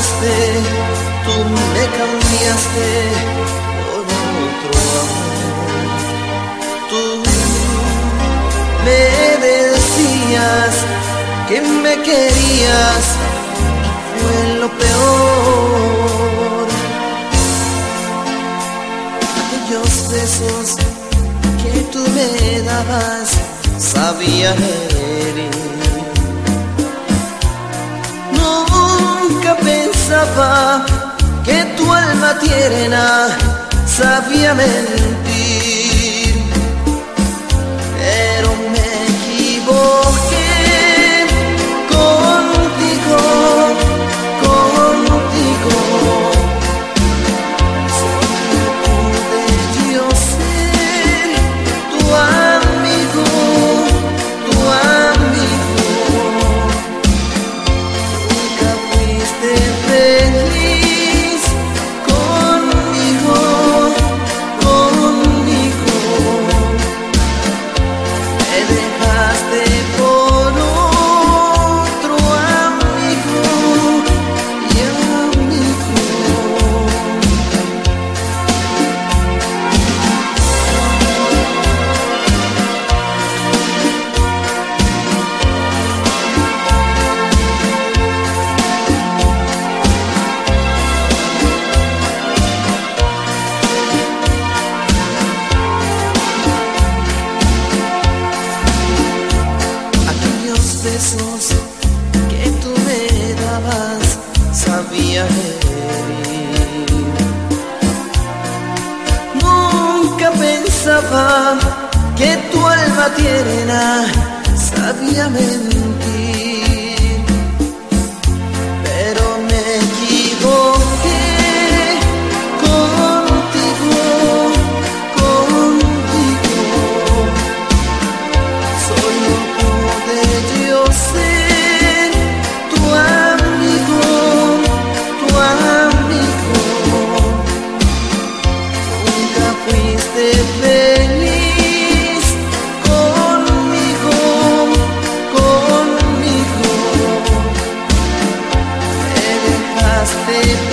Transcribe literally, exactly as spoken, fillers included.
dejaste, tú me cambiaste por otro amor. Tú me decías que me querías, fue lo peor. Aquellos besos que tú me dabas sabían herir. Nunca pensaba que tu alma tierna sabía mentir, pero me equivoqué contigo, contigo. Solo pude yo ser tu amigo, tu amigo. Nunca fuiste feliz conmigo, conmigo. Me dejaste por otro amigo y amigo. Aquellos besos que tú me dabas sabían herir. Nunca pensaba que tu alma tierna sabía mentir, pero me equivoqué contigo, contigo. Solo pude yo ser tu amigo, tu amigo. Nunca fuiste feliz conmigo, conmigo. Me dejaste